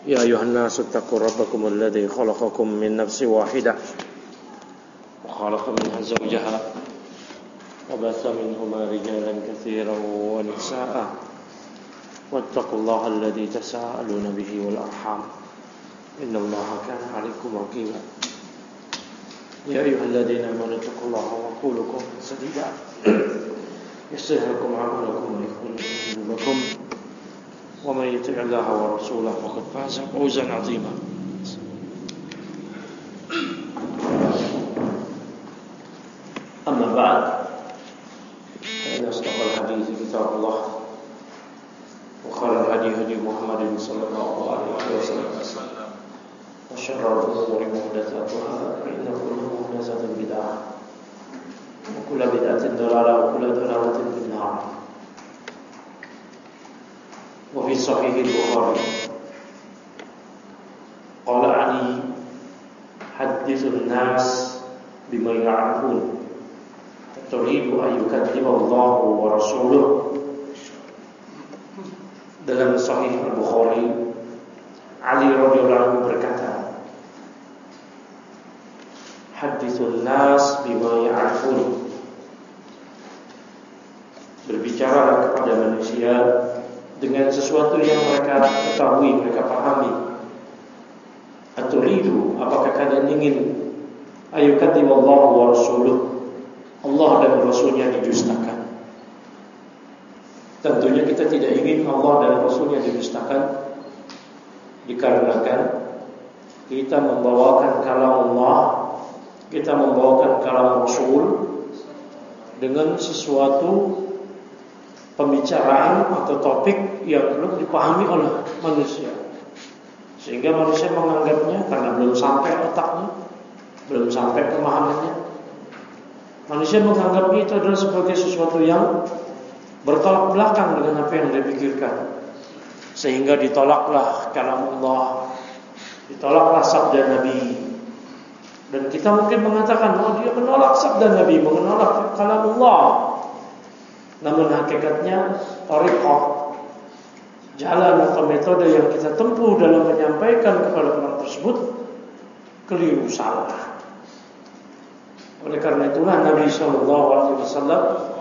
يا أيها الناس اتقوا ربكم الذي خلقكم من نفس واحدة وخلق منها زوجها وبث منهما رجالا كثيرا ونساء واتقوا الله الذي تساءلون به والأرحام إن الله كان عليكم رقيبا يا أيها الذين آمنوا اتقوا الله وقولوا قولا سديدا يصلح لكم أعمالكم ويغفر لكم ذنوبكم ومن يطع الله ورسوله فقد فاز فوزا عظيما أما بعد فإن أصدق الحديث كتاب الله وخير الهدي هدي محمد صلى الله عليه وسلم وشر الأمور محدثاتها فإن كل محدثة بدعة وكل بدعة ضلالة وكل ضلالة في النار. وفي صحيح البخاري قال علي حدث الناس بما يعرفون تريد أن يكذب الله ورسوله. Dalam Sahih Al-Bukhari, Ali radhiyallahu anhu berkata, hadithun nas bima ya'rifun, berbicara kepada manusia dengan sesuatu yang mereka ketahui, mereka pahami. Aturidu, apakah kalian ingin ayukadziballahu wa rasuluh, Allah dan Rasulnya didustakan? Tentunya kita tidak ingin Allah dan Rasulnya didustakan, dikarenakan kita membawakan kalam Allah, kita membawakan kalam Rasul dengan sesuatu pembicaraan atau topik yang belum dipahami oleh manusia, sehingga manusia menganggapnya karena belum sampai otaknya, belum sampai pemahamannya, manusia menganggapnya itu adalah sebagai sesuatu yang bertolak belakang dengan apa yang dia pikirkan, sehingga ditolaklah kalam Allah, ditolaklah sabda Nabi. Dan kita mungkin mengatakan, oh dia menolak sabda Nabi, menolak kalam Allah. Namun hakikatnya thariqah, jalan atau metode yang kita tempuh dalam menyampaikan kepada orang tersebut keliru, salah. Oleh karena itulah Nabi SAW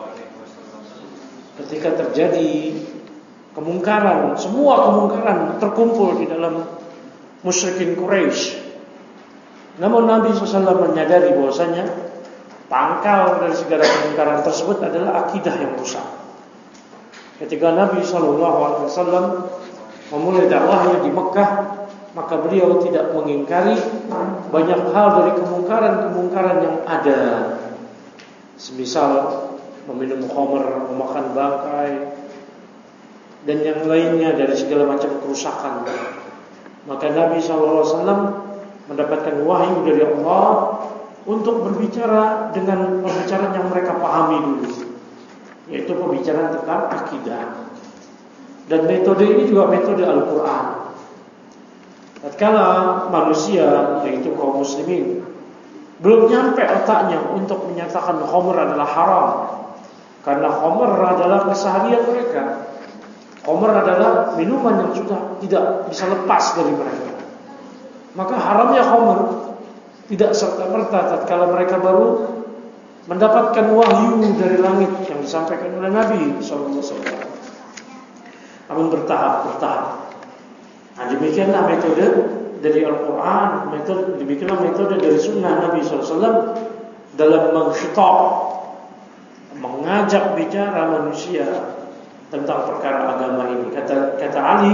ketika terjadi kemungkaran, semua kemungkaran terkumpul di dalam musyrikin Quraisy, namun Nabi SAW menyadari bahwasanya pangkal dari segala kemungkaran tersebut adalah akidah yang rusak. Ketika Nabi SAW memulai dakwahnya di Mekah, maka beliau tidak mengingkari banyak hal dari kemungkaran-kemungkaran yang ada, semisal meminum khamr, memakan bangkai, dan yang lainnya dari segala macam kerusakan. Maka Nabi SAW mendapatkan wahyu dari Allah untuk berbicara dengan pembicaraan yang mereka pahami dulu, yaitu pembicaraan tentang akidah. Dan metode ini juga metode Al-Quran. Tatkala manusia, yaitu kaum muslimin, belum nyampe otaknya untuk menyatakan khamr adalah haram, karena khamr adalah keseharian mereka, khamr adalah minuman yang sudah tidak bisa lepas dari mereka, maka haramnya khamr tidak serta-merta tatkala mereka baru mendapatkan wahyu dari langit yang disampaikan oleh Nabi SAW. Namun bertahap-bertahap. Nah, demikianlah metode dari Al-Quran, demikianlah metode dari Sunnah Nabi SAW dalam mengkhitab, mengajak bicara manusia tentang perkara agama ini. Kata Ali,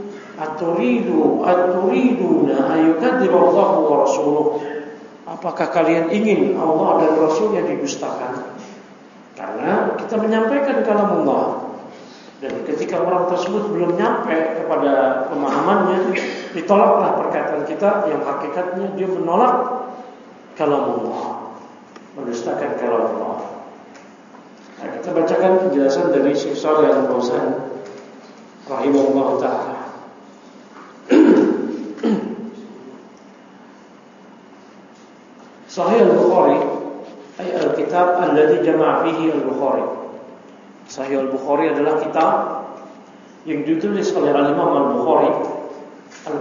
Aturiduna ayukadziballahu wa rasuluh, apakah kalian ingin Allah dan Rasulnya didustakan? Karena kita menyampaikan kalam Allah, dan ketika orang tersebut belum nyampe kepada pemahamannya, ditolaklah perkataan kita yang hakikatnya dia menolak kalam Allah, mendustakan kalam Allah. Nah, kita bacakan penjelasan dari Syekh Shalih Al-Fauzan rahimahullah ta'ala. Sahih Al-Bukhari ay al-kitab alladhi jama'a fihi Al-Bukhari. Sahih Al-Bukhari adalah kitab yang ditulis oleh Al-Imam Al-Bukhari, Al-Ahadits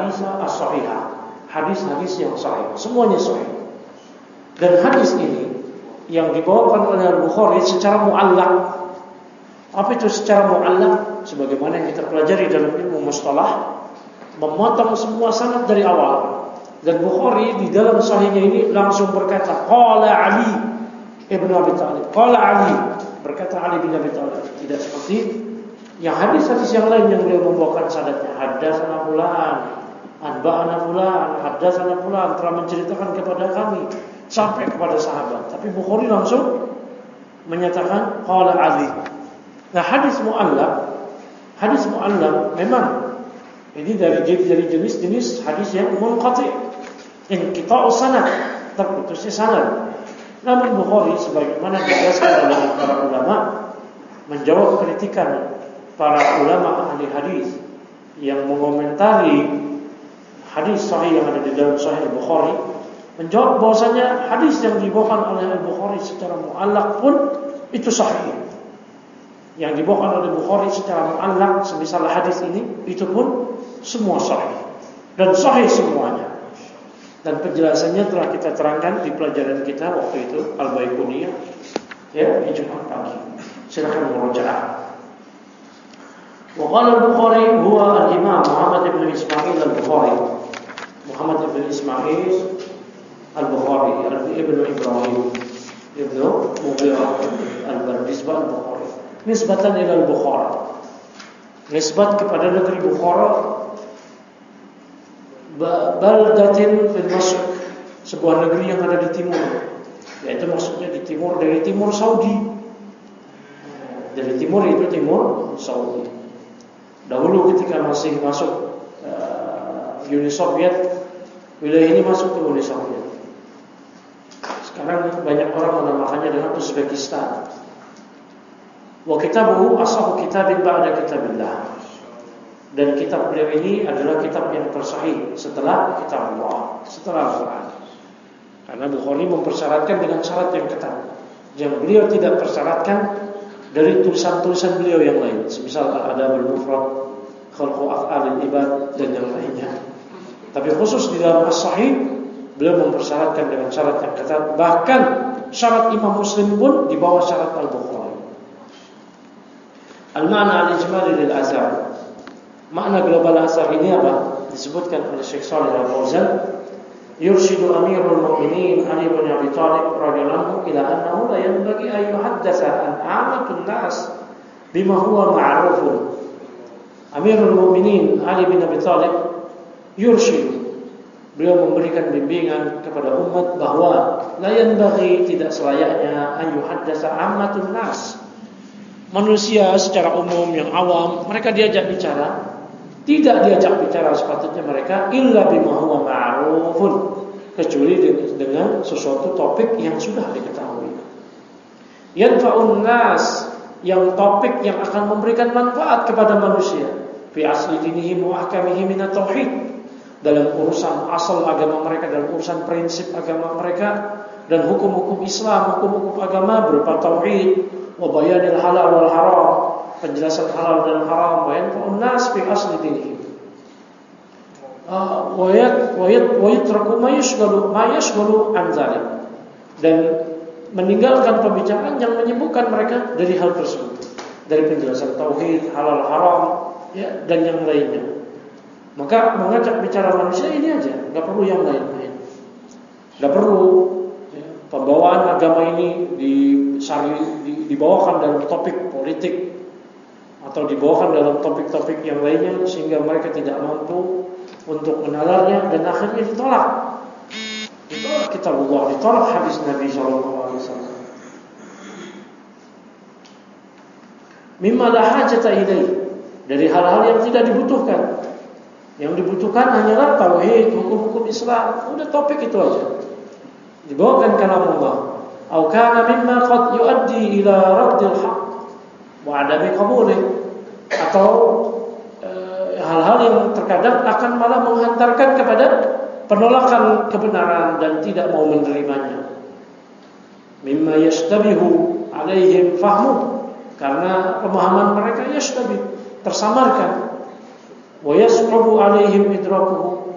ahadits as-shahihah, hadis-hadis yang sahih, semuanya sahih. Dan hadis ini yang dibawakan oleh Al-Bukhari secara mu'allaq. Apa itu secara mu'allaq? Sebagaimana yang kita pelajari dalam ilmu mustalah, memotong semua sanad dari awal. Dan Bukhari di dalam sahihnya ini langsung berkata, qala Ali ibn Abi Thalib, qala Ali, berkata Ali bin Abi Thalib. Tidak seperti yang hadis-hadis yang lain yang beliau membawakan sanadnya, haddatsana fulan, anba'ana fulan, haddatsana fulan, telah menceritakan kepada kami sampai kepada sahabat. Tapi Bukhari langsung menyatakan qala Ali. Nah, hadis mu'allaq memang ini dari jenis-jenis hadis yang munqati', inqita'us sanad, terputusnya sanad. Namun Bukhari sebagaimana dijelaskan oleh para ulama menjawab kritikan para ulama ahli hadis yang mengomentari hadis sahih yang ada di dalam Sahih Bukhari, menjawab bahwasanya hadis yang dibawakan oleh Al-Bukhari secara mu'allaq pun itu sahih. Yang dibawakan oleh Bukhari secara mu'allaq semisal hadis ini, itu pun semua sahih dan sahih semuanya. Dan penjelasannya telah kita terangkan di pelajaran kita waktu itu Al-Baiquniyah, ya, di Jumat pagi. Silakan murojaah. Wa qala Al-Bukhari huwa al-Imam Muhammad ibn Ismail Al-Bukhari. Muhammad ibn Ismail Al-Bukhari, ibn Ibrahim ibn Mughirah Al-Bardizbah Al-Bukhari. Nisbatan ila Al-Bukhara, nisbat kepada negeri Bukhara, baldatin fil Masr, sebuah negeri yang ada di timur, yaitu maksudnya di timur, dari timur Saudi. Dari timur itu timur Saudi. Dahulu ketika masih masuk Uni Soviet, wilayah ini masuk ke Uni Soviet. Sekarang banyak orang menamakannya dengan Uzbekistan. Wa kitabuhu asahhu kitabin ba'da kitabillah. Dan kitab beliau ini adalah kitab yang tersahih setelah kitab Allah, setelah Al-Quran. Karena Bukhari mempersyaratkan dengan syarat yang ketat, yang beliau tidak persyaratkan dari tulisan-tulisan beliau yang lain, semisal Al-Adabul Mufrad, Khalqu Af'alil Ibad, dan yang lainnya. Tapi khusus di dalam As-Sahih, beliau mempersyaratkan dengan syarat yang ketat. Bahkan syarat Imam Muslim pun di bawah syarat Al-Bukhari. Al-ma'na al-ijmali lil azhar. Makna global azhar ini apa? Disebutkan oleh Syekh Shalih Al-Fauzan, yurshidu Amirul Mu'minin Ali bin Abi Thalib radhiyallahu anhu ila annahu la yanbaghi an yuhaddatsa an 'ammatun nas bima huwa ma'rufun. Amirul Mu'minin Ali bin Abi Thalib yurshidu, beliau memberikan bimbingan kepada umat bahwa la yanbaghi, tidak selayaknya, an yuhaddatsa 'ammatun nas, manusia secara umum yang awam, mereka diajak bicara, tidak diajak bicara sepatutnya mereka illa bima huwa ma'rufun, kecuali dengan sesuatu topik yang sudah diketahui. Yanfa'un nas, yang topik yang akan memberikan manfaat kepada manusia, fi asli dinihim wa ahkamihi minat tauhid, dalam urusan asal agama mereka, dalam urusan prinsip agama mereka dan hukum-hukum Islam, hukum-hukum agama berupa tauhid, wa bayanil halal wal haram, penjelasan halal dan haram, bayan fa'un nas fi asli dinihim. Wa yatraku ma yashghalu an dzalik, dan meninggalkan pembicaraan yang menyibukkan mereka dari hal tersebut, dari penjelasan tauhid, halal haram, ya, dan yang lainnya. Maka mengajak bicara manusia ini aja, enggak perlu yang lain-lain. Enggak perlu pembawaan agama ini dibawakan dalam topik politik atau dibawakan dalam topik-topik yang lainnya sehingga mereka tidak mampu untuk menalarnya, dan akhirnya ditolak kitab Allah, ditolak hadis Nabi SAW. Mimma la hajata ilaih, dari hal-hal yang tidak dibutuhkan. Yang dibutuhkan hanyalah tauhid, hukum-hukum Islam. Udah topik itu aja, dibawakan kalam Allah. Au kana mimma qad yuaddi ila raddil haqq wa adami qabulih, atau hal-hal yang terkadang akan malah menghantarkan kepada penolakan kebenaran dan tidak mau menerimanya. Mimma yashtabihu alaihim fahmu, karena pemahaman mereka yashtabih, tersamarkan. Wa yas'ubu alaihim idrakuhu,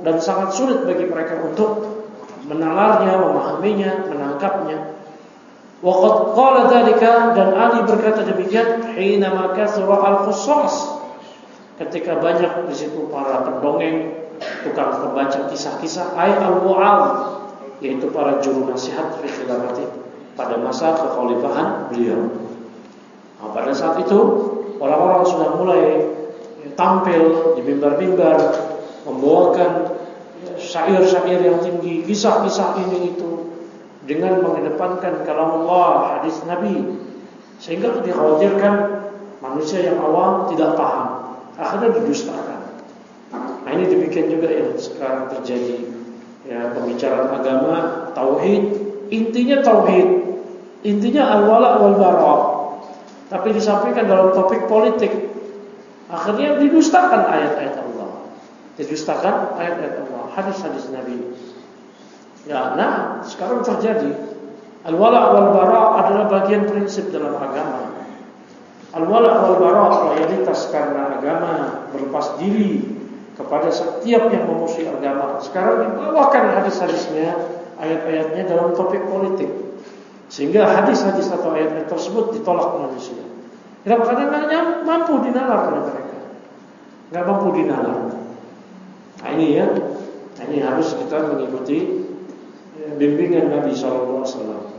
dan sangat sulit bagi mereka untuk menalarnya, memahaminya, menangkapnya. Waqad qala dzalika, dan Ali berkata demikian hina ma kasra al-khussas, ketika banyak di situ para pendongeng, tukang pembaca kisah-kisah, ay al-mu'al, yaitu para juru nasihat fi khilafati, pada masa kekhalifahan beliau. Nah, pada saat itu orang-orang sudah mulai tampil di mimbar-mimbar membawakan syair-syair yang tinggi, kisah-kisah ini itu, dengan mengedepankan kalam Allah, hadis Nabi, sehingga dikhawatirkan manusia yang awam tidak paham, akhirnya didustakan. Nah, ini demikian juga yang sekarang terjadi. Ya, pembicaraan agama, tauhid, intinya tauhid, intinya al-wala wal bara', tapi disampaikan dalam topik politik, akhirnya didustakan ayat-ayat Allah, didustakan ayat-ayat Allah, hadis-hadis Nabi. Ya, nah sekarang terjadi al-wala wal bara' adalah bagian prinsip dalam agama. Al-wala wal bara' loyalitas karena agama, berlepas diri kepada setiap yang memusuhi agama. Sekarang dibawakan hadis-hadisnya, ayat-ayatnya dalam topik politik, sehingga hadis-hadis atau ayat-ayat tersebut ditolak manusia. Kadang-kadang nggak mampu dinalar oleh mereka, nggak mampu dinalar. Nah ini ya, ini harus kita mengikuti bimbingan Nabi SAW.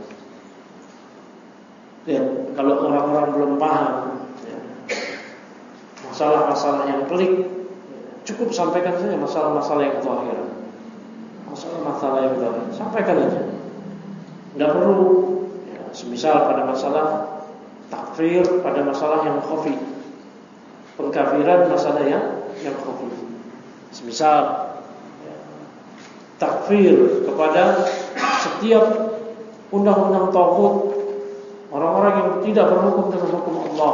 Ya, kalau orang-orang belum paham ya, masalah-masalah yang pelik, cukup sampaikan saja masalah-masalah yang zahir. Masalah-masalah yang zahir, sampaikan aja. Enggak perlu ya, semisal pada masalah takfir, pada masalah yang khafi, pengkafiran, masalah yang khafi. Semisal ya, takfir kepada setiap undang-undang tauhid, orang-orang yang tidak berhukum dengan hukum Allah.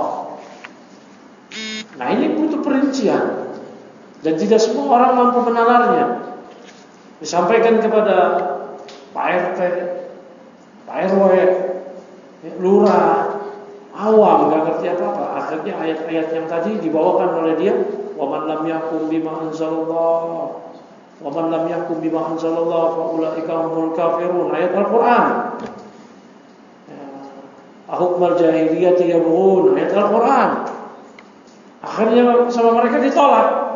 Nah, ini butuh perincian. Dan tidak semua orang mampu menalarnya. Disampaikan kepada Pak RT, Pak RW, lurah, awam, gak ngerti apa-apa. Akhirnya ayat-ayat yang tadi dibawakan oleh dia, wa man lam yahkum bima anzalallah, wa man lam yahkum bima anzalallah fa ulaika humul kafirun. Ayat Al-Qur'an. Hukmal jahiliyati yabghun, ayat Al-Qur'an. Akhirnya sama mereka ditolak.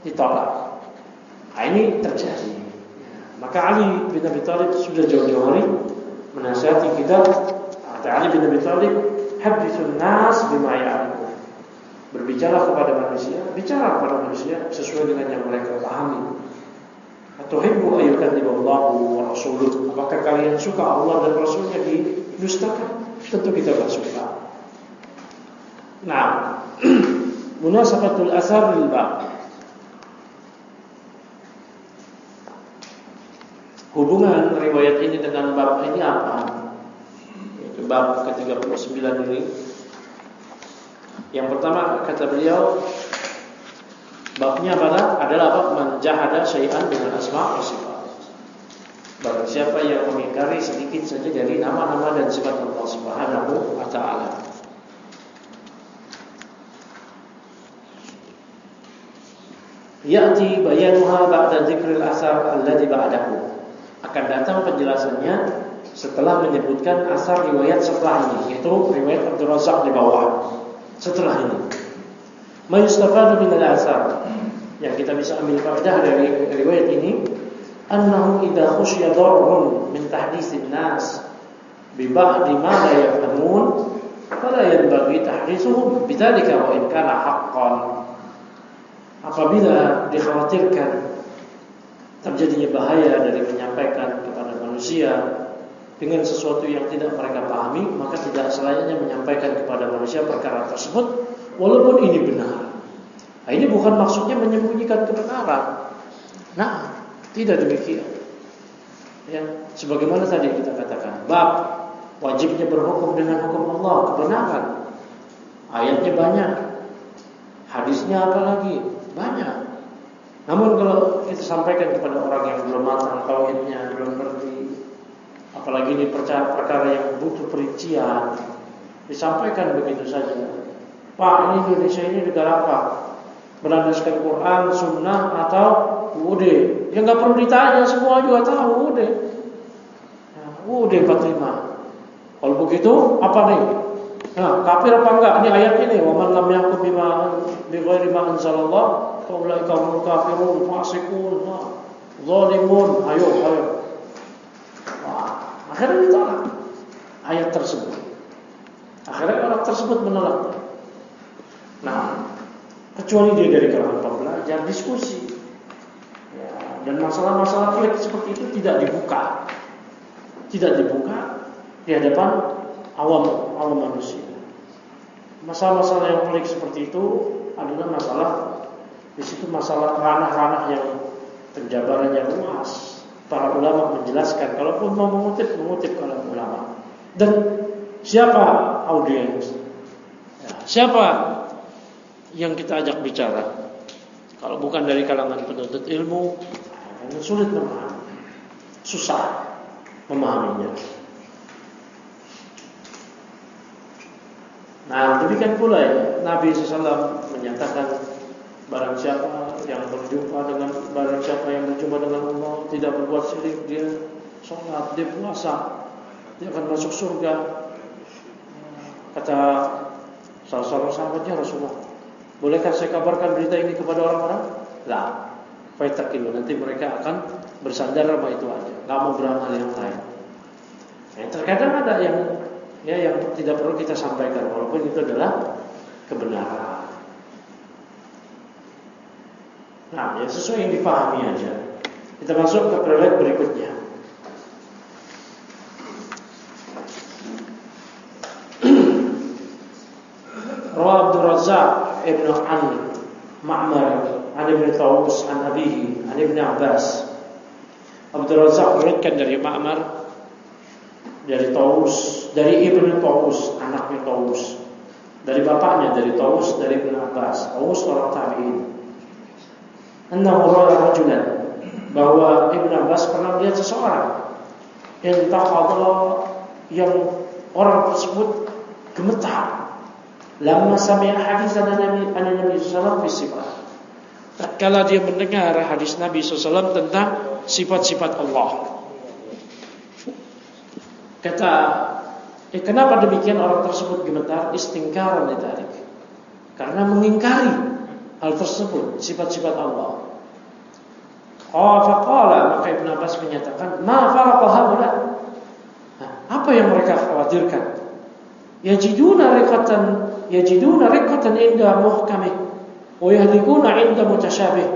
Nah, ini terjadi. Maka Ali bin Abi Thalib sudah jauh-jauh hari menasihati kita. Kata Ali bin Abi Thalib, haditsun nas bima ya'lamun. Berbicara kepada manusia, bicara kepada manusia sesuai dengan yang mereka pahami. Atuhibbu ayyukadziballahu wa rasuluh. Apakah kalian suka Allah dan Rasulnya didustakan? Tentu kita tidak suka. Nah, munasabatul asar lil bab. Hubungan riwayat ini dengan bab ini apa? Itu bab ke-39 ini. Yang pertama kata beliau, babnya adalah apa? Man jahada syai'an dengan asma' wa sifat. Barang siapa yang mengingkari sedikit saja dari nama-nama dan sifat Allah Subhanahu wa ta'ala. Ya'ti bayanuha ba'da dzikril asar alladhi ba'dahu. Akan datang penjelasannya setelah menyebutkan asar riwayat setelah ini, yaitu riwayat Abdul Razak di bawah. Setelah ini, ma yustafadu min al-asar, yang kita bisa ambil faedah dari riwayat ini, annahu idza khushiya darrun min tahditsin nas bi ba'di ma la yafhamun fala yanbaghi tahditsuhum bidzalika wa in kana haqqan. Apabila dikhawatirkan terjadinya bahaya dari menyampaikan kepada manusia dengan sesuatu yang tidak mereka pahami, maka tidak selayaknya menyampaikan kepada manusia perkara tersebut walaupun ini benar. Nah, ini bukan maksudnya menyembunyikan kebenaran. Nah, tidak demikian. Ya, sebagaimana tadi kita katakan, bab wajibnya berhukum dengan hukum Allah, kebenaran. Ayatnya banyak, hadisnya apalagi banyak. Namun kalau kita sampaikan kepada orang yang belum matang tauhidnya, belum ngerti, apalagi ini perkara yang butuh perincian, disampaikan begitu saja. Pak, ini Indonesia ini negara apa? Berlandaskan Quran, Sunnah atau UUD? Ya nggak perlu ditanya, semua juga tahu. Udah, udah 45. Kalau begitu apa nih? Nah, kafir apa enggak? Ini ayat ini, wa man lam yahkum bima bighairi ma anzalallah fa ulaika humul kafirun fasiqun zalimun. Ayo. Wah, akhirnya ditolak ayat tersebut. Akhirnya orang tersebut menolak. Nah, kecuali dia dari kalangan pembelajar, diskusi. Ya, dan masalah-masalah pelik seperti itu tidak dibuka di hadapan awam manusia. Masalah-masalah yang pelik seperti itu adalah di situ masalah ranah-ranah yang penjabarannya luas. Para ulama menjelaskan, kalaupun mau mengutip kalam ulama. Dan siapa audiens? Ya, siapa yang kita ajak bicara? Kalau bukan dari kalangan penuntut ilmu, sulit memahami, susah memahaminya. Nah, demikian pula ya, Nabi SAW menyatakan barang siapa yang berjumpa dengan Allah, tidak berbuat syirik, dia sholat, dia puasa, dia akan masuk surga. Kata salah seorang sahabatnya, Rasulullah, bolehkah saya kabarkan berita ini kepada orang-orang? Lah, faitakilu, nanti mereka akan bersandar sama itu aja, nggak mau beramal yang lain. Terkadang ada yang tidak perlu kita sampaikan, walaupun itu adalah kebenaran. Nah, yang sesuai yang dipahami aja. Kita masuk ke periode berikutnya. Rawi Abdul Razzaq Ibnu Ma'mar an Ibnu Tawus an Abihi an Ibnu Abbas. Abdul Razzaq meriwayatkan dari Ma'mar, dari Tawus, dari Ibnu Tawus, anaknya Tawus, dari bapaknya dari Tawus, dari Ibnu Abbas. Tawus orang tabi'in. Annahu ra'a rajulan, bahwa Ibnu Abbas pernah melihat seseorang yang orang tersebut gemetar. Lamma sami'a hadis Nabi sallallahu alaihi wasallam fi sifat. Tatkala dia mendengar hadis Nabi SAW tentang sifat-sifat Allah. Kata, kenapa demikian orang tersebut gemetar? Istingkaran lidalik, karena mengingkari hal tersebut, sifat-sifat Allah. Faqala, maka Ibnu Abbas menyatakan, ma faraqa haula. Apa yang mereka khawatirkan? Yajiduna riqatan inda muhkamih wa yahdikuna inda mutasyabih.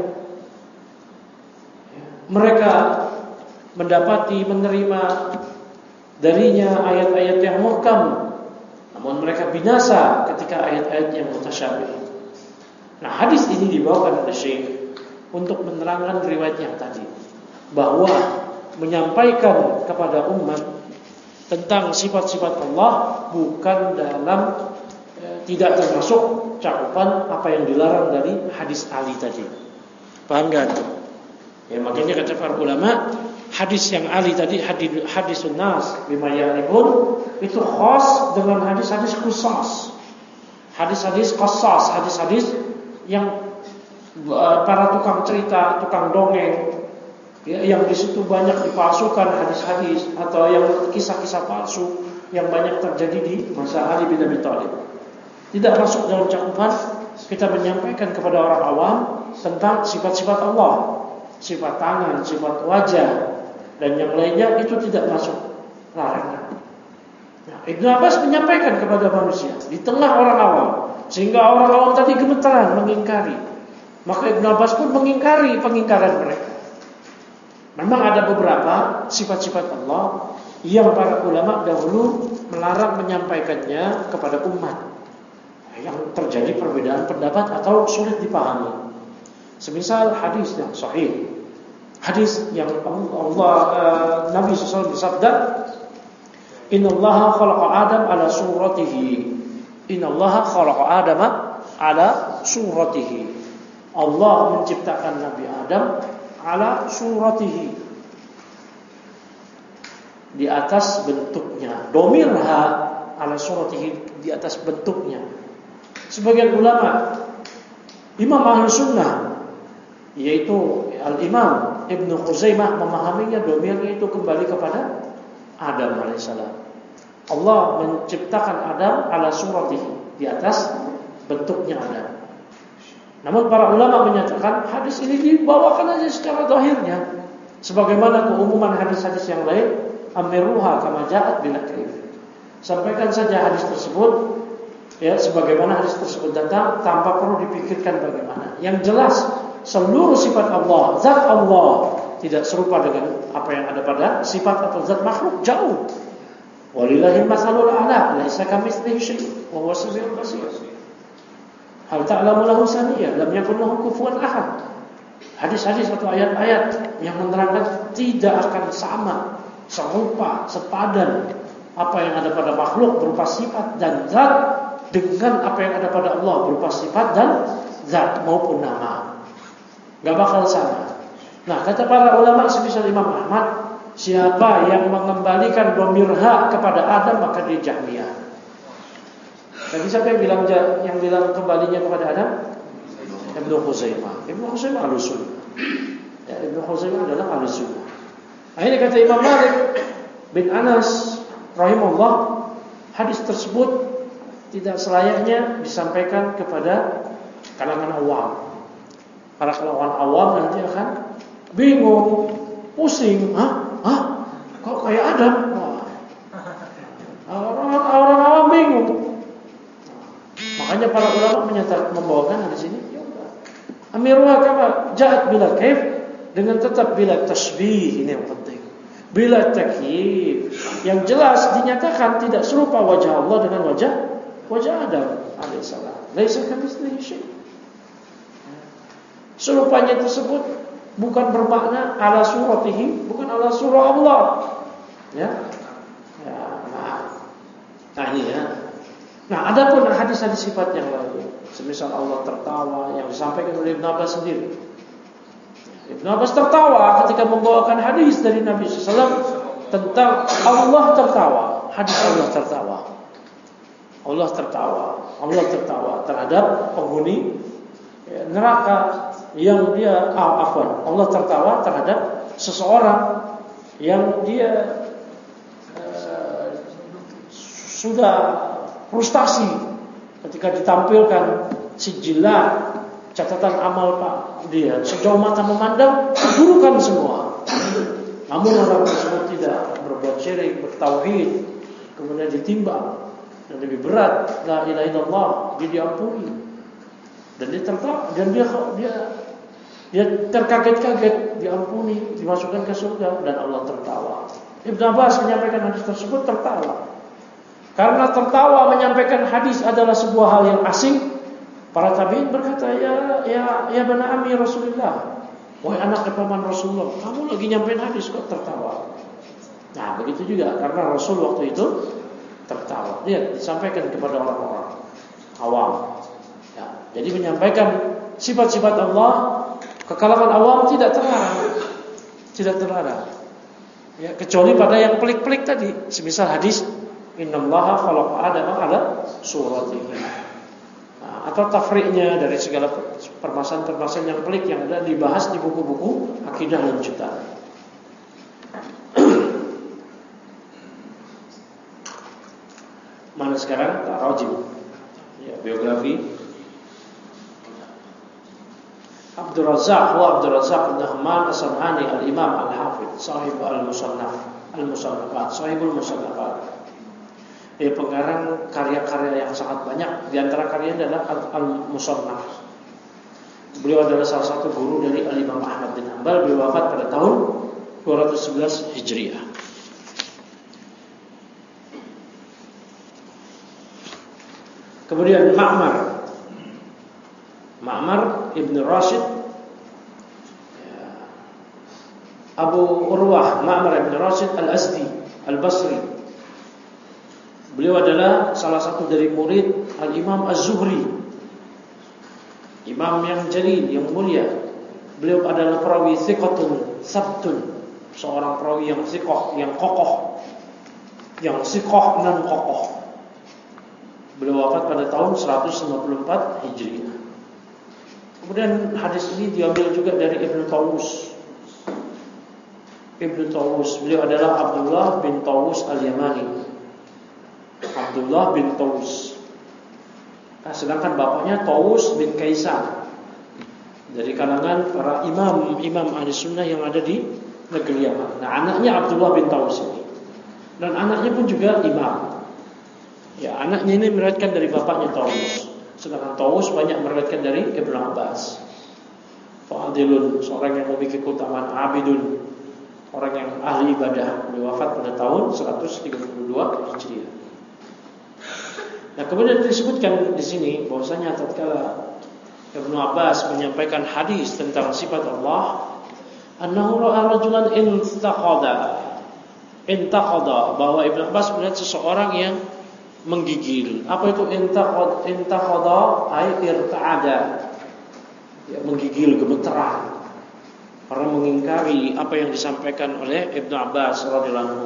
Mereka mendapati, menerima darinya ayat-ayat yang muhkam, namun mereka binasa ketika ayat-ayat yang mutasyabih. Nah, hadis ini dibawakan oleh Syekh untuk menerangkan riwayat yang tadi, bahwa menyampaikan kepada umat tentang sifat-sifat Allah bukan dalam tidak termasuk cakupan apa yang dilarang dari hadis Ali tadi. Paham gak? Ya, makanya kata para ulama, hadis yang Ali tadi, hadisun nas bima ya'rifun, itu khas dengan hadis-hadis khusus. Hadis-hadis qasas, hadis-hadis yang para tukang cerita, tukang dongeng, ya, yang di situ banyak dipalsukan hadis-hadis atau yang kisah-kisah palsu yang banyak terjadi di masa Ali bin Abi Thalib. Tidak masuk dalam cakupan kita menyampaikan kepada orang awam tentang sifat-sifat Allah, sifat tangan, sifat wajah, dan yang lainnya, itu tidak masuk larangan. Nah, Ibnu Abbas menyampaikan kepada manusia di tengah orang awam, sehingga orang awam tadi gemetaran mengingkari. Maka Ibnu Abbas pun mengingkari pengingkaran mereka. Memang ada beberapa sifat-sifat Allah yang para ulama dahulu melarang menyampaikannya kepada umat, yang terjadi perbedaan pendapat atau sulit dipahami. Semisal hadis yang sahih, hadis yang Nabi SAW bersabda, Innallaha khalaqa Adam ala suratihi. Innallaha khalaqa Adam ala suratihi. Allah menciptakan Nabi Adam ala suratihi, di atas bentuknya. Domirha ala suratihi, di atas bentuknya. Sebagian ulama, Imam Ahlus Sunnah, yaitu Al-Imam Ibnu Khuzaimah memahaminya domirnya itu kembali kepada Adam alaihissalam. Allah menciptakan Adam ala suratihi, di atas bentuknya Adam. Namun para ulama menyatakan hadis ini dibawakan aja secara zahirnya, sebagaimana keumuman hadis-hadis yang lain, amiruha kama ja'at bila kaif. Sampaikan saja hadis tersebut, ya, sebagaimana hadis tersebut datang, tanpa perlu dipikirkan bagaimana. Yang jelas seluruh sifat Allah, zat Allah tidak serupa dengan apa yang ada pada sifat atau zat makhluk, jauh. Walillahil masalul a'la, laisa kamitslihi syai', wa huwas samiul basir. Hal ta'lamu lahu samiyya, lam yakun lahu kufuwan ahad. Hadis-hadis atau ayat-ayat yang menerangkan tidak akan sama, serupa, sepadan apa yang ada pada makhluk berupa sifat dan zat dengan apa yang ada pada Allah berupa sifat dan zat maupun nama. Gak bakal sama. Nah, kata para ulama semisal Imam Ahmad, siapa yang mengembalikan dhamir hak kepada Adam maka dia Jahmiyah. Tapi siapa yang bilang kembalinya kepada Adam? Ibnu Khuzaimah. Ibnu Khuzaimah Ahlussunnah. Ya, Ibnu Khuzaimah adalah Ahlussunnah. Nah, ini kata Imam Malik bin Anas rahimahullah, hadis tersebut tidak selayaknya disampaikan kepada kalangan awam. Para kalangan awam nanti akan bingung, pusing, kok kayak Adam? Orang awam bingung. Makanya para ulama membawakan hadis ini. Amiruha kama ja'at bila kaif, dengan tetap bila tasbih, ini yang penting. Bila takyif, yang jelas dinyatakan tidak serupa wajah Allah dengan wajah Adam alaihissalam. Laisa kamitslihi syai'. Serupanya tersebut bukan bermakna ala suratihi, bukan ala surah Allah. Ya. Nah ini ya. Nah, adapun hadis-hadis sifat yang lain, semisal Allah tertawa yang disampaikan oleh Ibnu Abbas sendiri. Ibnu Abbas tertawa ketika membawakan hadis dari Nabi SAW tentang Allah tertawa. Hadis Allah tertawa. Allah tertawa terhadap penghuni neraka yang dia Allah tertawa terhadap seseorang yang dia sudah frustasi ketika ditampilkan sijilah catatan amal dia, sejauh mata memandang burukan semua. Namun orang tersebut tidak berbuat syirik, bertauhid, kemudian ditimbang dan lebih berat, la ilaha illallah, dia diampuni. Dan dia tertawa, dan dia terkaget-kaget, diampuni, dimasukkan ke surga, dan Allah tertawa. Ibnu Abbas menyampaikan hadis tersebut tertawa. Karena tertawa menyampaikan hadis adalah sebuah hal yang asing, para tabi'in berkata, ya bana ammi Rasulullah, wahai anak paman Rasulullah, kamu lagi nyampein hadis kok tertawa. Nah, begitu juga karena Rasul waktu itu tertawa. Dia disampaikan kepada orang-orang awam. Ya, jadi menyampaikan sifat-sifat Allah ke kalangan awam tidak terlarang. Ya, kecuali pada yang pelik-pelik tadi, semisal hadis innallaha khalaqa Adama ala suratihi. Nah, atau tafri'nya dari segala permasalahan-permasalahan yang pelik yang ada dibahas di buku-buku akidah lanjutan. Mana sekarang Tarajim, ya, biografi Abdul Razzaq An-Nahman As-San'ani Al-Imam Al-Hafidh Sahib Al-Musannafat Sahibul Musannafat. Pengarang karya-karya yang sangat banyak. Di antara karyanya adalah Al-Musannaf. Beliau adalah salah satu guru dari Al-Imam Ahmad bin Hanbal. Beliau wafat pada tahun 211 Hijriah. Kemudian Ma'mar Ibn Rashid, Abu Urwah Ma'mar Ibn Rashid Al-Azdi Al-Basri. Beliau adalah salah satu dari murid Al-Imam Az-Zuhri, imam yang jalil, yang mulia. Beliau adalah perawi thiqatun sabtun, seorang perawi yang thiqah, yang kokoh, yang thiqah dan kokoh. Beliau wafat pada tahun 154 Hijriah. Kemudian hadis ini diambil juga dari Ibnu Tawus. Ibnu Tawus. Beliau adalah Abdullah bin Tawus al-Yamani. Abdullah bin Tawus. Nah, sedangkan bapaknya Tawus bin Kaisan. Dari kalangan para imam ahli sunnah yang ada di negeri Yaman. Nah, anaknya Abdullah bin Tawus ini. Dan anaknya pun juga imam. Ya, anaknya ini meriwayatkan dari bapaknya Tawus. Sedangkan Tawus banyak meriwayatkan dari Ibnu Abbas. Fadilun, seorang yang memiliki keutamaan, abidun, orang yang ahli ibadah. Beliau wafat pada tahun 132 Hijriah. Nah, kemudian disebutkan di sini bahwasanya tatkala Ibnu Abbas menyampaikan hadis tentang sifat Allah, annahu ra'a rajulan intaqada, bahwa Ibnu Abbas melihat seseorang yang menggigil. Apa itu intaqada? Ay irta'ada. Ya, menggigil, gemeteran. Karena mengingkari apa yang disampaikan oleh Ibnu Abbas radhiyallahu anhu.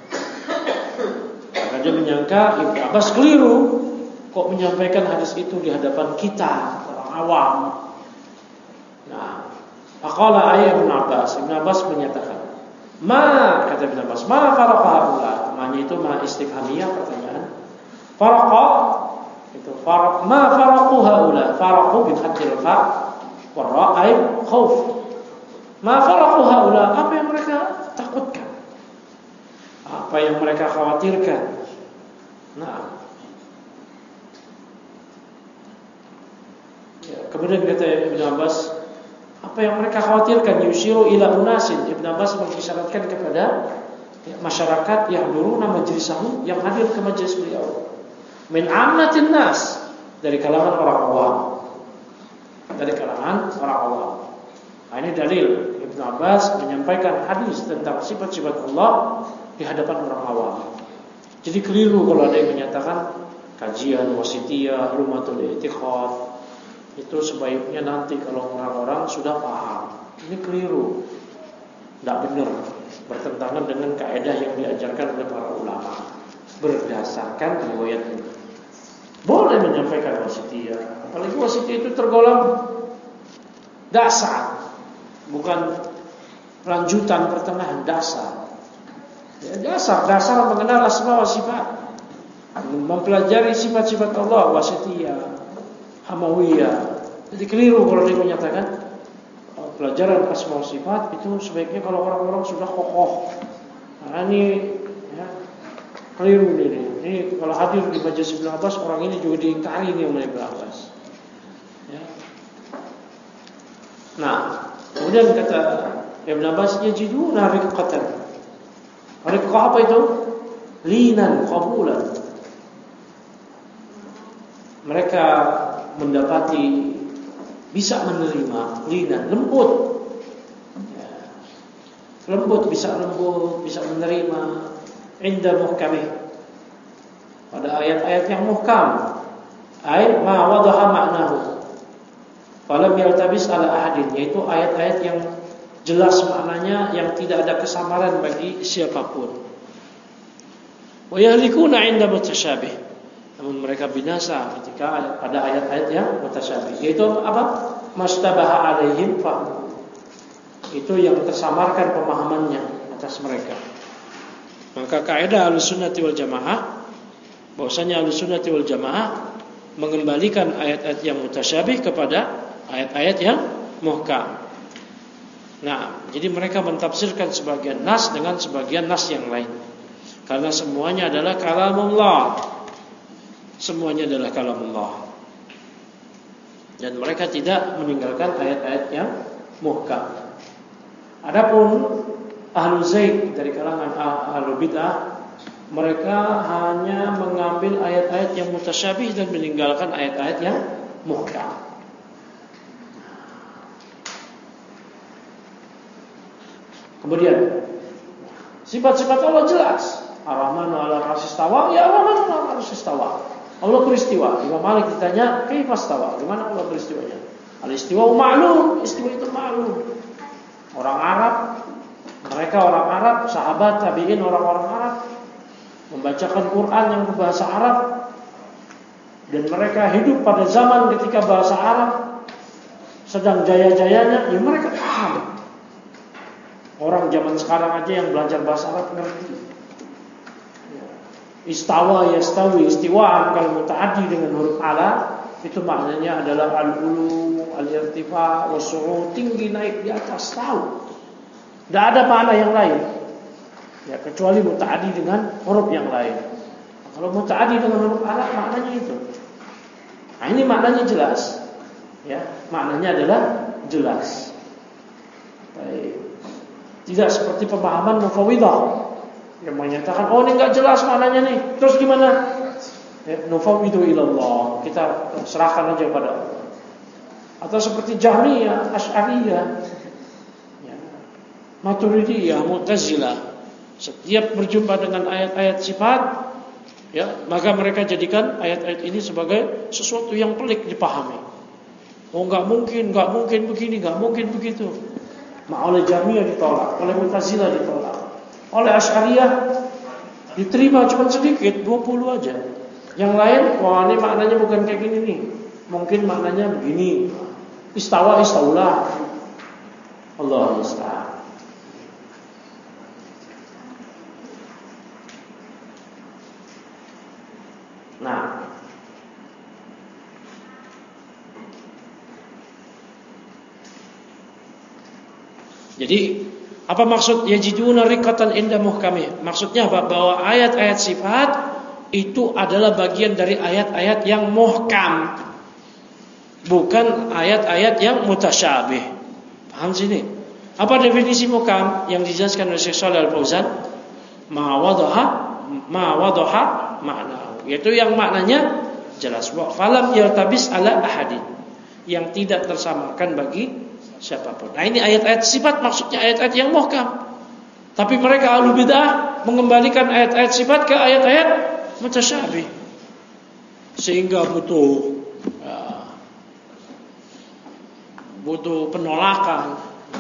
Maka dia menyangka Ibnu Abbas keliru, kok menyampaikan hadis itu di hadapan kita, orang awam. Nah, faqala ayat Ibnu Abbas menyatakan, kata Ibnu Abbas, faraqa haula. Maknanya itu istifhamiyah, pertanyaan. Faraqa itu faraqu haula. Faraqu bi khatil fa wa ra ay khauf. Faraqu haula, apa yang mereka takutkan? Apa yang mereka khawatirkan? Nah, ya, kemudian kata Ibnu Abbas, apa yang mereka khawatirkan? Yushiru ila unasin. Ibnu Abbas mengisyaratkan kepada masyarakat yang duruna majlisahu, yang hadir ke majelis beliau. Min ammatin nas, dari kalangan orang awam. Dari kalangan orang awam. Nah, ini dalil Ibnu Abbas menyampaikan hadis tentang sifat-sifat Allah di hadapan orang awam. Jadi keliru kalau ada yang menyatakan kajian wasitiyah, lumatul i'tiqad itu sebaiknya nanti kalau orang-orang sudah paham. Ini keliru, tidak benar, bertentangan dengan kaidah yang diajarkan oleh para ulama berdasarkan riwayat ini. Boleh menyampaikan wasitiyah, apalagi wasitiyah itu tergolong dasar, bukan lanjutan pertengahan, dasar. Ya, dasar mengenal asma wa sifat, mempelajari sifat-sifat Allah, wasitiyah, hamawiyah. Jadi keliru kalau dia menyatakan pelajaran asma wa sifat itu sebaiknya kalau orang-orang sudah kokoh. Nah, ini ya, keliru ini. Ini kalau hadir di majelis Ibnu Abbas, orang ini juga diingkari nih oleh Ibnu Abbas. Ya. Nah, kemudian kata Ibnu Abbas, yajiduna riqqatan. Riqqah apa itu? Linan, qabulan. Mereka mendapati bisa menerima, linan, lembut. Ya. Lembut, bisa menerima inda muhkamih. Pada ayat-ayat yang muhkam, ayat ma wadaha ma'nahu falam yaltabis ala ahadin, yaitu ayat-ayat yang jelas maknanya, yang tidak ada kesamaran bagi siapapun. Wa yahlikuna 'inda mutasyabih, namun mereka binasa ketika pada ayat-ayat yang mutasyabih, yaitu apa? Mastabaha 'alaihim fahmu, itu yang tersamarkan pemahamannya atas mereka. Maka kaidah Ahlussunnah wal Jamaah, bahwasanya Ahlussunnah wal Jamaah mengembalikan ayat-ayat yang mutasyabih kepada ayat-ayat yang muhkam. Nah, jadi mereka mentafsirkan sebagian nas dengan sebagian nas yang lain. Karena semuanya adalah kalamullah. Semuanya adalah kalamullah. Dan mereka tidak meninggalkan ayat-ayat yang muhkam. Adapun Ahlul Zaid dari kalangan Ahlul Bid'ah, mereka hanya mengambil ayat-ayat yang mutasyabih dan meninggalkan ayat-ayat yang muhkam. Kemudian sifat-sifat Allah jelas. Ar-Rahmanu 'ala al-'arsy istawa, ya Ar-Rahmanu 'ala al-'arsy istawa. Allah beristiwa. Imam Malik ditanya, "Kaifa istawa?" Gimana Allah beristiwanya? Al-istiwa ma'lum, istiwa itu ma'lum. Orang Arab, mereka orang Arab, sahabat tabi'in orang-orang Arab membacakan Quran yang berbahasa Arab, dan mereka hidup pada zaman ketika bahasa Arab sedang jaya-jayanya, ya mereka paham. Orang zaman sekarang aja yang belajar bahasa Arab ngerti. Istawa yastawi, istiwaan kalau mutaaddi dengan huruf ala itu maknanya adalah al-ulu, al-irtifa, was-su'ud, tinggi naik di atas, tahu. Tidak ada makna yang lain. Ya, kecuali mutaaddi dengan huruf yang lain. Kalau mutaaddi dengan huruf ala maknanya itu. Nah, ini maknanya jelas. Ya, maknanya adalah jelas. Baik. Tidak seperti pemahaman Mufawwidah yang menyatakan, oh ini enggak jelas maknanya nih. Terus gimana? Ya, nufawwidu ilallah, kita serahkan aja pada Allah. Atau seperti Jahmiyah, Asy'ariyah, ya, Maturidiyah, Mu'tazilah. Setiap berjumpa dengan ayat-ayat sifat, ya, maka mereka jadikan ayat-ayat ini sebagai sesuatu yang pelik dipahami. Oh enggak mungkin begini, enggak mungkin begitu. Oleh Jahmiyah ditolak, oleh Mu'tazilah ditolak. Oleh Asy'ariyah diterima cuma sedikit, 20 aja. Yang lain, wah ini maknanya bukan kayak gini nih. Mungkin maknanya begini. Istawa, istaulah. Allah musta'an. Nah, jadi apa maksud yajiduna riqatan inda muhkami? Maksudnya apa? Bahwa ayat-ayat sifat itu adalah bagian dari ayat-ayat yang muhkam, bukan ayat-ayat yang mutasyabih. Paham sini? Apa definisi muhkam yang dijelaskan oleh Syekh Shalih Al-Fauzan? Ma wadaha makna, yaitu yang maknanya jelas. Wa falam yaltabis ala ahadin, yang tidak tersamakan bagi siapapun. Nah, ini ayat-ayat sifat maksudnya ayat-ayat yang muhkam. Tapi mereka ahlu bidah mengembalikan ayat-ayat sifat ke ayat-ayat mutasyabih, sehingga butuh penolakan.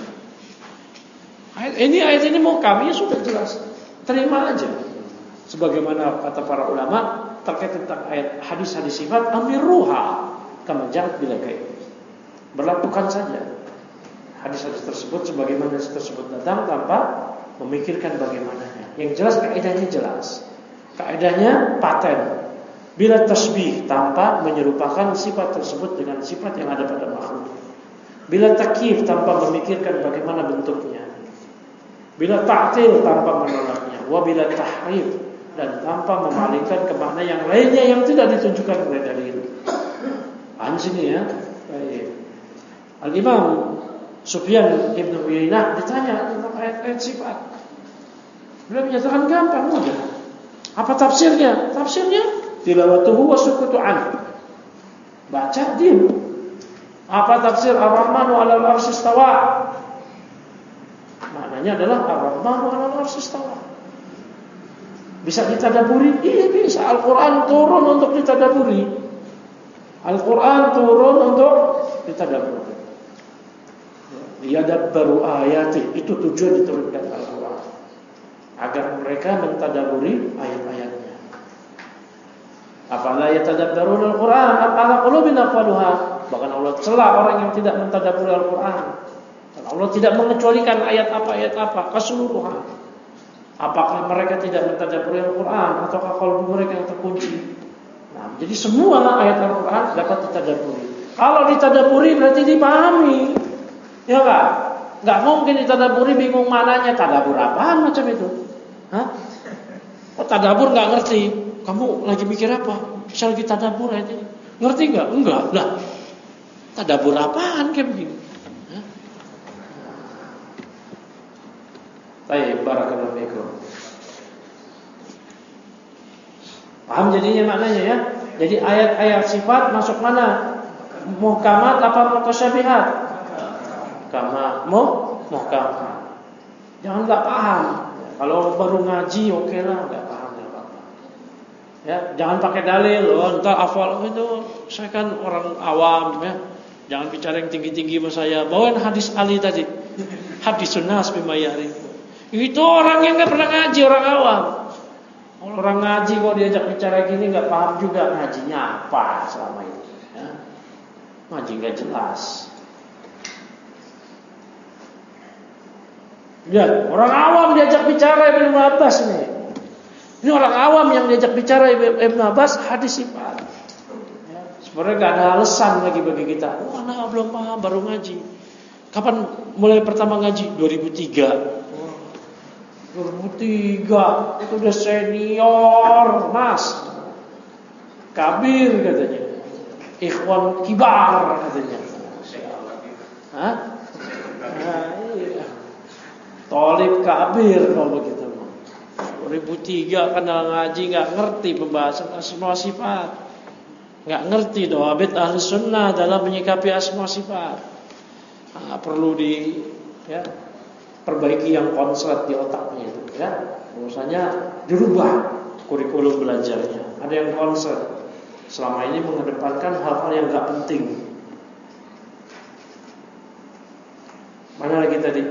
Ayat ini muhkam, ya sudah jelas, terima aja. Sebagaimana kata para ulama terkait tentang ayat hadis-hadis sifat, amiruha kama ja'at bila kaif. Berlakukan saja hadis-hadis tersebut sebagaimana tersebut datang tanpa memikirkan bagaimananya. Yang jelas kaidahnya jelas. Kaidahnya paten. Bila tasbih, tanpa menyerupakan sifat tersebut dengan sifat yang ada pada makhluk. Bila takyif, tanpa memikirkan bagaimana bentuknya. Bila ta'til, tanpa menolaknya. Wa bila tahrif, dan tanpa memalingkan ke makna yang lainnya yang tidak ditunjukkan oleh dalil. Paham sini ya? Baik. Al-Imam Sufyan Ibn Uyainah ditanya tentang ayat-ayat sifat. Beliau menyatakan gampang, mudah. Apa tafsirnya? Tafsirnya tilawatuhu wa sukutu an. Baca, diam. Apa tafsir Ar-Rahmanu 'alal 'arsy istawa? Maknanya adalah Ar-Rahmanu 'alal 'arsy istawa. Bisa ditadaburi? Iya bisa. Al-Quran turun untuk ditadaburi. Al-Quran turun untuk ditadaburi. Yadabbaru ayati, itu tujuan diturunkan Al-Quran, agar mereka mentadaburi ayat-ayatnya. Afala yatadabbaruna Al-Quran am ala qulubin aqfaluha. Bahkan Allah cela orang yang tidak mentadaburi Al-Quran. Dan Allah tidak mengecualikan ayat apa keseluruhan. Apakah mereka tidak mentadaburi Al-Quran ataukah qalbu mereka yang terkunci? Nah, jadi semua ayat Al-Quran dapat ditadaburi. Kalau ditadaburi berarti dipahami. Ya enggak? Enggak mungkin ditadaburi bingung mananya. Tadabur apaan macam itu? Hah? Oh, tadabur enggak ngerti. Kamu lagi mikir apa? Bisa lagi tadabur aja. Ngerti enggak? Enggak. Lah. Tadabur apaan kayak begini? Hah? Baik, barakallahu fiikum. Paham jadinya maknanya ya? Jadi ayat-ayat sifat masuk mana? Muhkamat apa mutasyabihat? Kama muhkamat. Jangan enggak paham. Kalau baru ngaji oke lah, enggak paham enggak apa-apa. Ya, jangan pakai dalil, entar hafal itu saya kan orang awam ya. Jangan bicara yang tinggi-tinggi sama saya. Bawain hadis Ali tadi. Hadisun nas bimayari. Itu orang yang enggak pernah ngaji, orang awam. Orang ngaji kok diajak bicara gini enggak paham juga ngajinya apa selama ini ya. Ngaji enggak jelas. Lihat, orang awam diajak bicara Ibnu Abbas nih. Ini orang awam yang diajak bicara Ibnu Abbas hadis sifat. Ya, sebenarnya nggak ada alasan lagi bagi kita. Oh, anak belum paham, baru ngaji. Kapan mulai pertama ngaji? 2003. 2003 itu udah senior, Mas. Kabir katanya. Ikhwan kibar katanya. Hah? Nah, iya. Tolib kabir kalau begitu. 2003 kenal ngaji, nggak ngerti pembahasan asma sifat, nggak ngerti doabit ahli sunnah dalam menyikapi asma sifat. Nah, perlu perbaiki yang konslet di otaknya itu, ya. Bahwasanya dirubah kurikulum belajarnya. Ada yang konslet. Selama ini mengedepankan hal-hal yang nggak penting. Mana lagi tadi?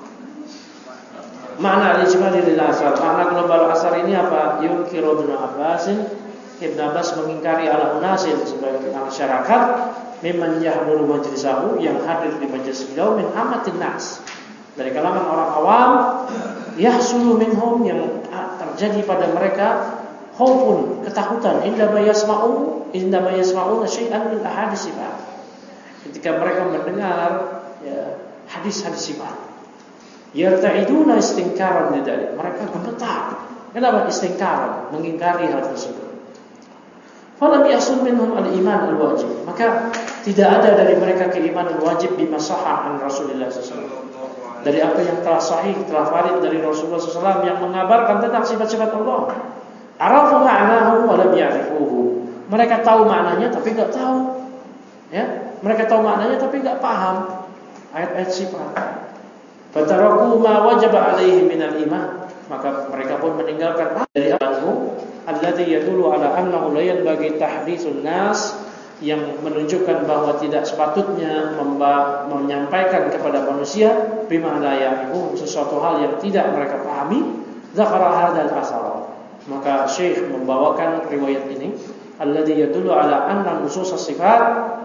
Makna al-ijmali lil asar. Makna global asar ini apa? Yunkiru Ibnu Abbas. Ibnu Abbas mengingkari ala unasin sebagai masyarakat mimman yahduru majlisahu, yang hadir di majelis beliau, min amatin nas, dari kalangan orang awam, yahsulu minhum, yang terjadi pada mereka khaufun, ketakutan, indama yasma'u syai'an min ahadits sifat, ketika mereka mendengar hadis-hadis sifat. Yarta'iduna istinkaran lidalik, mereka gemetar. Kenapa istinkaran? Mengingkari hal tersebut. Falam yasul minhum al-iman al-wajib, maka tidak ada dari mereka keimanan wajib bima sahha an Rasulullah SAW, dari apa yang telah sahih, telah valid dari Rasulullah SAW yang mengabarkan tentang sifat-sifat Allah. Arafu ma'nahu wa lam ya'rifuhu, mereka tahu maknanya tapi enggak tahu, ya, mereka tahu maknanya tapi enggak paham ayat-ayat sifat. Fataraku ma wajaba alaihi minal iman, maka mereka pun meninggalkan dari ilmu alladzi yadullu ala annahu la yanbaghi tahditsun nas, yang menunjukkan bahwa tidak sepatutnya menyampaikan kepada manusia bima la ya'rifu, sesuatu hal yang tidak mereka pahami. Zakara hadzal asar, maka Syekh membawakan riwayat ini, alladzi yadullu ala anna nusus as-sifat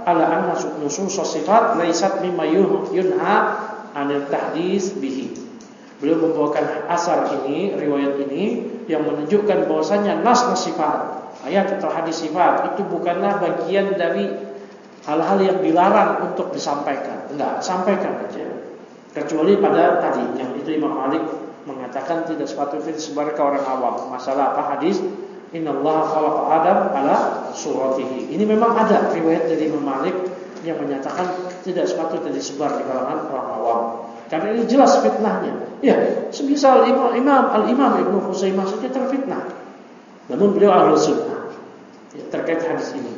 laysat mimma yunha anil tahdits bihi. Beliau membawakan asar ini, riwayat ini, yang menunjukkan bahwasanya nas sifat, ayat atau hadis sifat itu bukanlah bagian dari hal-hal yang dilarang untuk disampaikan. Enggak, sampaikan aja. Kecuali pada tadi yang itu Imam Malik mengatakan tidak sepatutnya disebar ke orang awam. Masalah apa hadis? Innallaha khalaqa Adam ala suratihi. Ini memang ada riwayat dari Imam Malik yang menyatakan tidak sepatutnya disebar di kalangan orang awam, karena ini jelas fitnahnya. Ya, semisal Al-Imam Ibnu Khuzaimah saja terfitnah, namun beliau ahlu sunnah terkait hadis ini.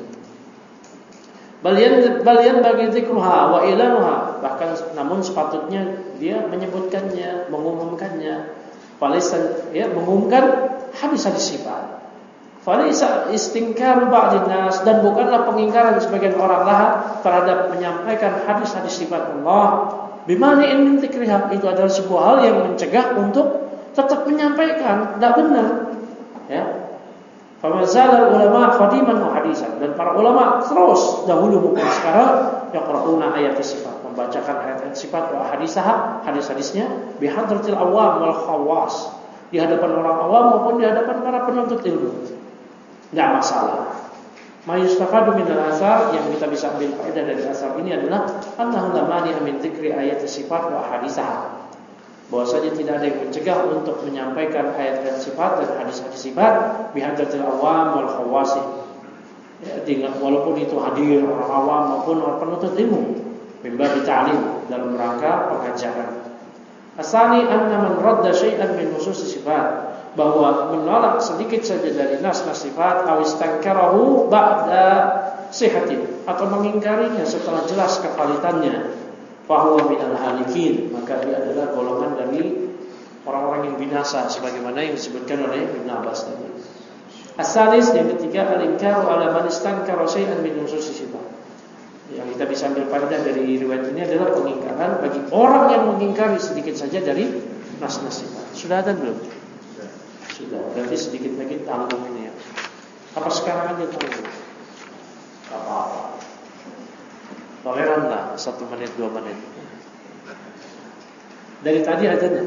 Balian bagi dzikruha wa ilanuha, bahkan namun sepatutnya dia menyebutkannya, mengumumkannya. Falisan, mengumumkan hadis-hadis sifat. Falisa istingkaru ba'din nas, dan bukanlah pengingkaran sebagian orang lah terhadap menyampaikan hadis-hadis sifat Allah. Bimani'in min dzikriha, itu adalah sebuah hal yang mencegah untuk tetap menyampaikan, tidak benar. Ya. Famazal ulama qadiman wa hadisan, dan para ulama terus dahulu maupun sekarang yaqra'una ayat sifat, membacakan ayat-ayat sifat wa hadisaha, hadis-hadisnya bihadratil awam wal khawas, di hadapan orang awam maupun di hadapan para penuntut ilmu. Tidak masalah. Ma yustafadu minal asar, yang kita bisa ambil faedah dari asar ini adalah annahu la mani'a min dzikri ayat sifat wa hadisah, bahwasanya tidak ada yang mencegah untuk menyampaikan ayat-ayat sifat dan hadis-hadis sifat bihadratil awam wal khawasi, walaupun itu hadir orang awam maupun orang penuntut ilmu, mimba ta'lim, dalam rangka pengajaran. Asani anna man radda syai'an min nusus sifat, bahwa menolak sedikit saja dari nas-nas sifat, awistankarahu ba'da sihatin, atau mengingkarinya setelah jelas kevalitannya, fahuwa minal halikin, maka dia adalah golongan dari orang-orang yang binasa, sebagaimana yang disebutkan oleh Ibnu Abbas tadi. As-salis, yang ketiga, al-inkaru ala man istankara syai'an min nusus sifat. Yang kita bisa ambil faedah dari riwayat ini adalah pengingkaran bagi orang yang mengingkari sedikit saja dari nas-nas sifat. Sudah ada belum? Sudah, berarti sedikit lagi tanggung ini ya. Apa sekarang aja tanggung? Apa-apa. Toleran lah, 1 menit 2 menit. Dari tadi adanya.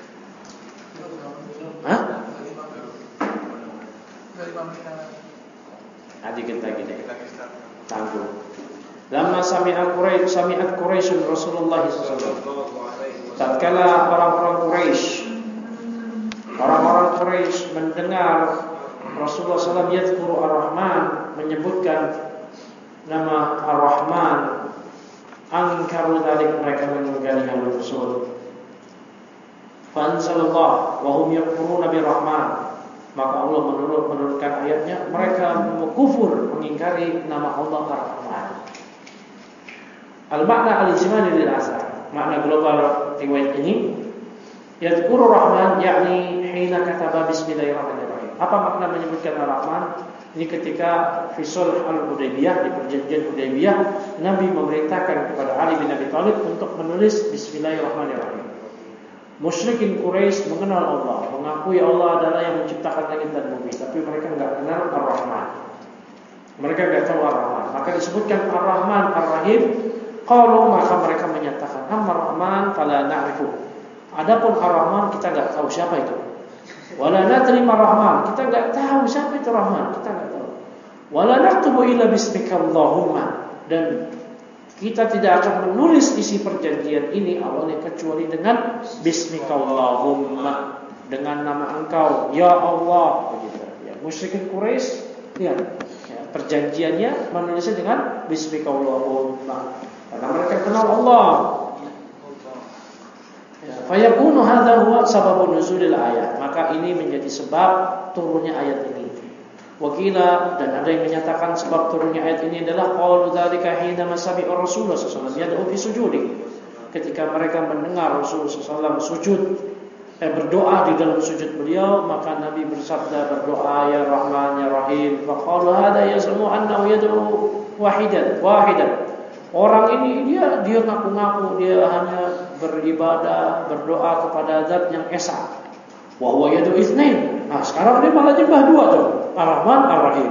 Hah? Dikit lagi deh. Tangguh. Lama sami'at Quraisy Rasulullah SAW. Tatkala orang-orang Quraisy mendengar Rasulullah SAW yadhkuru Ar-Rahman, menyebutkan nama Ar-Rahman, angkaru dzalik, mereka mengingkari hal tersebut. Fa anzalallah wa hum yakfuruna bir-Rahman, maka Allah menurunkan ayatnya, mereka kufur mengingkari nama Allah Ar-Rahman. Al-makna al-ijmali lil asar, makna global riwayat ini, yadhkuru Rahman yakni hina kataba bismillahirrahmanirrahim. Apa makna menyebutkan Ar-Rahman? Ini ketika fi sulh al-Hudaybiyah, di perjanjian Hudaybiyah, Nabi memerintahkan kepada Ali bin Abi Thalib untuk menulis bismillahirrahmanirrahim. Musyrikin Quraisy mengenal Allah, mengakui Allah adalah yang menciptakan langit dan bumi, tapi mereka enggak kenal Ar-Rahman. Mereka enggak tahu Ar-Rahman. Maka disebutkan Ar-Rahman Ar-Rahim. Qalu, maka mereka menyatakan Ar-Rahman fala na'rifu. Adapun Ar-Rahman kita enggak tahu siapa itu. Wala nadri Ar-Rahman, kita enggak tahu siapa itu Rahman, kita enggak tahu. Wala naktubu illa bismika Allahumma, dan kita tidak akan menulis isi perjanjian ini awalnya kecuali dengan bismika Allahumma, dengan nama engkau ya Allah, begitu. Ya, musyrikin Quraisy lihat, ya, perjanjiannya menulisnya dengan bismika Allahumma karena mereka kenal Allah. Ya, fayakunu hadza huwa sababun nuzulil ayat, maka ini menjadi sebab turunnya ayat ini. Wakila, dan ada yang menyatakan sebab turunnya ayat ini adalah qaulu dzalika hina masami'a Rasulullah sallallahu alaihi wasallam yad'u fi sujudi. Ketika mereka mendengar Rasulullah sallallahu alaihi wasallam berdoa di dalam sujud beliau, maka Nabi bersabda, berdoa ya Rahman ya Rahim. Fa qalu hadza yazmu annahu yad'u wahidan. Orang ini dia ngaku-ngaku dia hanya beribadah, berdoa kepada Zat yang esa. Wa huwa yad'u itsnain. Nah, sekarang dia malah nyembah dua tuh, Ar-Rahman Ar-Rahim.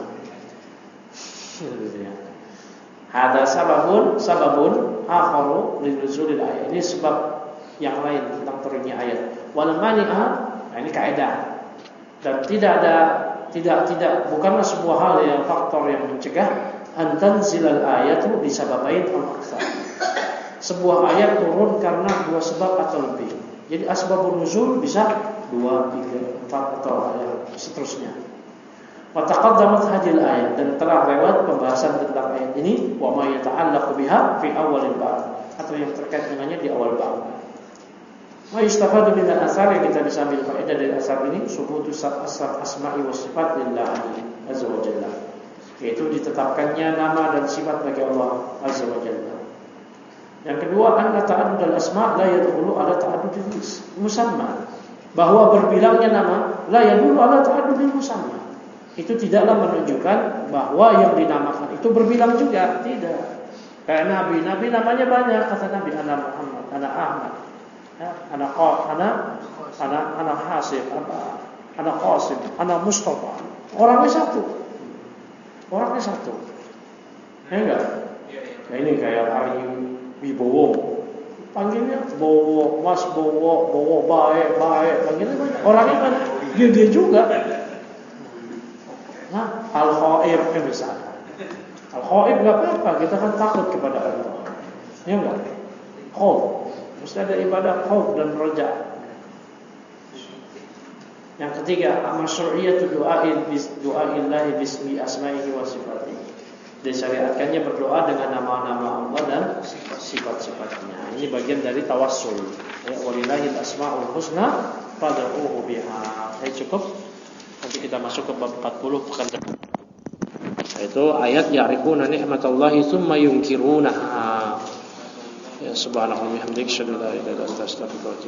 Hada sababun akharu linuzulil ayat. Ini sebab yang lain tentang turunnya ayat. Wal mani'a, nah ini kaidah. Dan bukanlah sebuah hal yang faktor yang mencegah antanzilal ayatu bisababain al-aktsar. Sebuah ayat turun karena dua sebab atau lebih. Jadi asbabun nuzul bisa 2, 3, 4 atau ayat seterusnya. Wa taqaddamat hadhihi ayat, dan telah lewat pembahasan tentang ayat ini, wa ma yata'allaqu biha fi awalil bab, atau yang terkait dengannya di awal bab. Wa yustafadu min al-athar, yang kita bisa ambil faedah dari asar ini, subutu asma'i wa sifat lillahi azza wa jalla, yaitu ditetapkannya nama dan sifat bagi Allah azza wa jalla. Yang kedua, anna ta'addud al-asma' la yadkhulu ala ta'addud musamma, bahwa berbilangnya nama la yadkhulu ala ta'addud musamma, itu tidaklah menunjukkan bahwa yang dinamakan itu berbilang juga, tidak. Kayak Nabi namanya banyak, kata Nabi, ana Muhammad, ana Ahmad, ya, ana Hasib, ana Qasim, ana Mustafa. Orangnya satu. Ya enggak? Ya ini kayak Ari Wibowo, panggilnya Bowo, Mas Bowo baik, panggilnya banyak. Orangnya kan dia juga. Nah, Al-Khaib misalnya. Al-Khaib enggak apa-apa, kita kan takut kepada Allah. Ya enggak? Khauf, mesti ada ibadah khauf dan raja. Yang ketiga, masyru'iyatu du'a'illahi bismi asma'ihi wa sifatihi. Disyariatkannya berdoa dengan nama-nama Allah dan sifat-sifatnya. Ini bagian dari tawassul. Ya, walillahil asma'ul husna fad'uhu biha. Cukup. Nanti kita masuk ke bab 40 pekan depan. Yaitu ayat ya'rifuna ni'matallahi tsumma yunkirunaha. Ya subhanallah wa bihamdihi asyhadu an la ilaha illa anta astaghfiruka wa atubu ilaik.